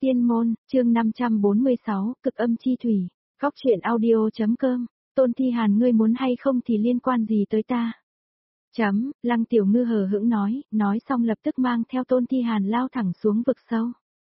Tiên môn, chương 546, cực âm chi thủy, góc truyện audio.com, Tôn Thi Hàn ngươi muốn hay không thì liên quan gì tới ta? Lăng Tiểu Ngư hờ hững nói xong lập tức mang theo Tôn Thi Hàn lao thẳng xuống vực sâu.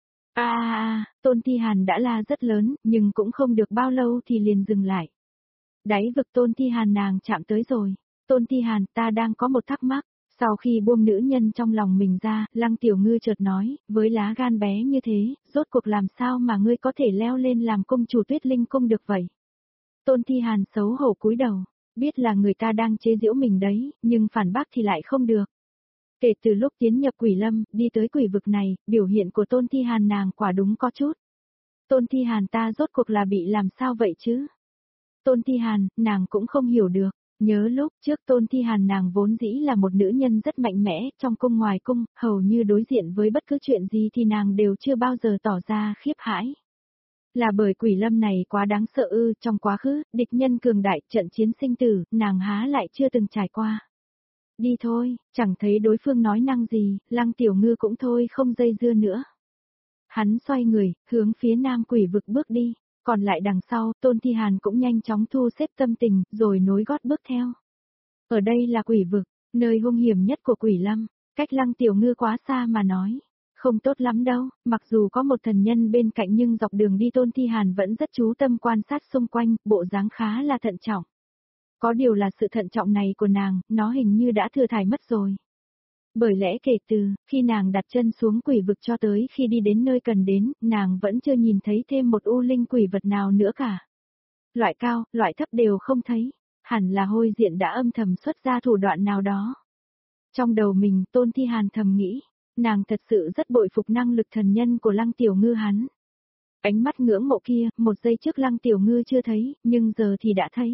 Tôn Thi Hàn đã la rất lớn, nhưng cũng không được bao lâu thì liền dừng lại. Đáy vực Tôn Thi Hàn nàng chạm tới rồi. Tôn Thi Hàn, ta đang có một thắc mắc. Sau khi buông nữ nhân trong lòng mình ra, Lăng Tiểu Ngư chợt nói, với lá gan bé như thế, rốt cuộc làm sao mà ngươi có thể leo lên làm công chủ Tuyết Linh cung được vậy? Tôn Thi Hàn xấu hổ cúi đầu, biết là người ta đang chế giễu mình đấy, nhưng phản bác thì lại không được. Kể từ lúc tiến nhập Quỷ Lâm, đi tới quỷ vực này, biểu hiện của Tôn Thi Hàn nàng quả đúng có chút. Tôn Thi Hàn ta rốt cuộc là bị làm sao vậy chứ? Tôn Thi Hàn, nàng cũng không hiểu được. Nhớ lúc trước Tôn Thi Hàn nàng vốn dĩ là một nữ nhân rất mạnh mẽ, trong cung ngoài cung, hầu như đối diện với bất cứ chuyện gì thì nàng đều chưa bao giờ tỏ ra khiếp hãi. Là bởi Quỷ Lâm này quá đáng sợ ư, trong quá khứ, địch nhân cường đại, trận chiến sinh tử, nàng há lại chưa từng trải qua. Đi thôi, chẳng thấy đối phương nói năng gì, Lăng Tiểu Ngư cũng thôi không dây dưa nữa. Hắn xoay người, hướng phía nam quỷ vực bước đi. Còn lại đằng sau, Tôn Thi Hàn cũng nhanh chóng thu xếp tâm tình, rồi nối gót bước theo. Ở đây là quỷ vực, nơi hung hiểm nhất của Quỷ Lâm, cách Lăng Tiểu Ngư quá xa mà nói. Không tốt lắm đâu, mặc dù có một thần nhân bên cạnh nhưng dọc đường đi Tôn Thi Hàn vẫn rất chú tâm quan sát xung quanh, bộ dáng khá là thận trọng. Có điều là sự thận trọng này của nàng, nó hình như đã thừa thải mất rồi. Bởi lẽ kể từ khi nàng đặt chân xuống quỷ vực cho tới khi đi đến nơi cần đến, nàng vẫn chưa nhìn thấy thêm một u linh quỷ vật nào nữa cả. Loại cao, loại thấp đều không thấy, hẳn là Hôi Diện đã âm thầm xuất ra thủ đoạn nào đó. Trong đầu mình, Tôn Thi Hàn thầm nghĩ, nàng thật sự rất bội phục năng lực thần nhân của Lăng Tiểu Ngư hắn. Ánh mắt ngưỡng mộ kia, một giây trước Lăng Tiểu Ngư chưa thấy, nhưng giờ thì đã thấy.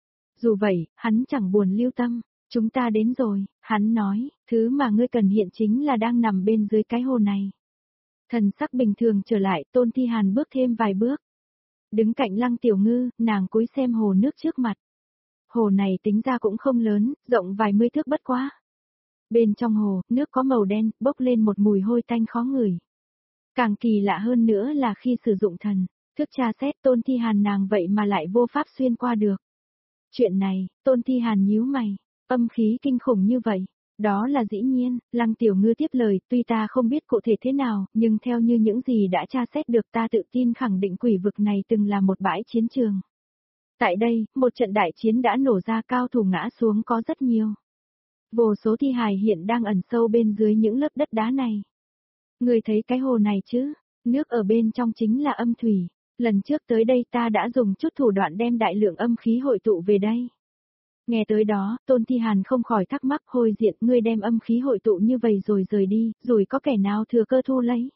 Dù vậy, hắn chẳng buồn lưu tâm. Chúng ta đến rồi, hắn nói, thứ mà ngươi cần hiện chính là đang nằm bên dưới cái hồ này. Thần sắc bình thường trở lại, Tôn Thi Hàn bước thêm vài bước. Đứng cạnh Lăng Tiểu Ngư, nàng cúi xem hồ nước trước mặt. Hồ này tính ra cũng không lớn, rộng vài mươi thước bất quá. Bên trong hồ, nước có màu đen, bốc lên một mùi hôi tanh khó ngửi. Càng kỳ lạ hơn nữa là khi sử dụng thần, thức tra xét Tôn Thi Hàn nàng vậy mà lại vô pháp xuyên qua được. Chuyện này, Tôn Thi Hàn nhíu mày. Âm khí kinh khủng như vậy, đó là dĩ nhiên, Lăng Tiểu Ngư tiếp lời, tuy ta không biết cụ thể thế nào, nhưng theo như những gì đã tra xét được ta tự tin khẳng định quỷ vực này từng là một bãi chiến trường. Tại đây, một trận đại chiến đã nổ ra, cao thủ ngã xuống có rất nhiều. Vô số thi hài hiện đang ẩn sâu bên dưới những lớp đất đá này. Người thấy cái hồ này chứ, nước ở bên trong chính là âm thủy, lần trước tới đây ta đã dùng chút thủ đoạn đem đại lượng âm khí hội tụ về đây. Nghe tới đó, Tôn Thi Hàn không khỏi thắc mắc, Hôi Diện, ngươi đem âm khí hội tụ như vậy rồi rời đi, rồi có kẻ nào thừa cơ thu lấy.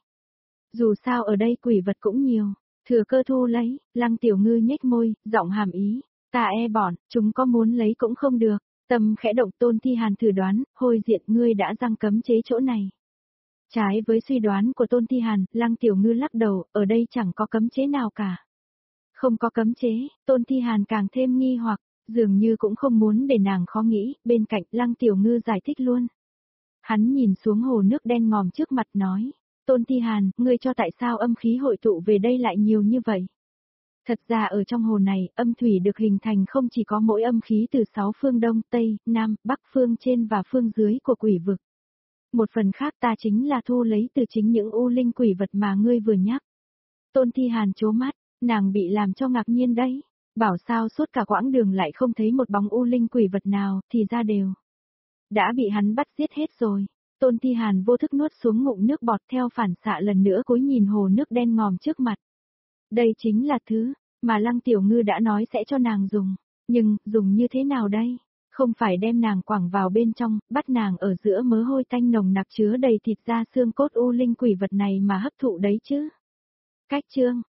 Dù sao ở đây quỷ vật cũng nhiều, thừa cơ thu lấy, Lăng Tiểu Ngư nhếch môi, giọng hàm ý, ta bọn, chúng có muốn lấy cũng không được, tâm khẽ động. Tôn Thi Hàn thử đoán, Hôi Diện, ngươi đã giăng cấm chế chỗ này. Trái với suy đoán của Tôn Thi Hàn, Lăng Tiểu Ngư lắc đầu, ở đây chẳng có cấm chế nào cả. Không có cấm chế, Tôn Thi Hàn càng thêm nghi hoặc. Dường như cũng không muốn để nàng khó nghĩ, bên cạnh Lăng Tiểu Ngư giải thích luôn. Hắn nhìn xuống hồ nước đen ngòm trước mặt nói, Tôn Thi Hàn, ngươi cho tại sao âm khí hội tụ về đây lại nhiều như vậy? Thật ra ở trong hồ này, âm thủy được hình thành không chỉ có mỗi âm khí từ 6 phương Đông, Tây, Nam, Bắc, phương trên và phương dưới của quỷ vực. Một phần khác ta chính là thu lấy từ chính những u linh quỷ vật mà ngươi vừa nhắc. Tôn Thi Hàn trố mắt, nàng bị làm cho ngạc nhiên đấy. Bảo sao suốt cả quãng đường lại không thấy một bóng u linh quỷ vật nào, thì ra đều đã bị hắn bắt giết hết rồi. Tôn Thi Hàn vô thức nuốt xuống ngụm nước bọt, theo phản xạ lần nữa cúi nhìn hồ nước đen ngòm trước mặt. Đây chính là thứ mà Lăng Tiểu Ngư đã nói sẽ cho nàng dùng, nhưng dùng như thế nào đây? Không phải đem nàng quẳng vào bên trong, bắt nàng ở giữa mớ hôi tanh nồng nặc chứa đầy thịt da xương cốt u linh quỷ vật này mà hấp thụ đấy chứ? Cách chương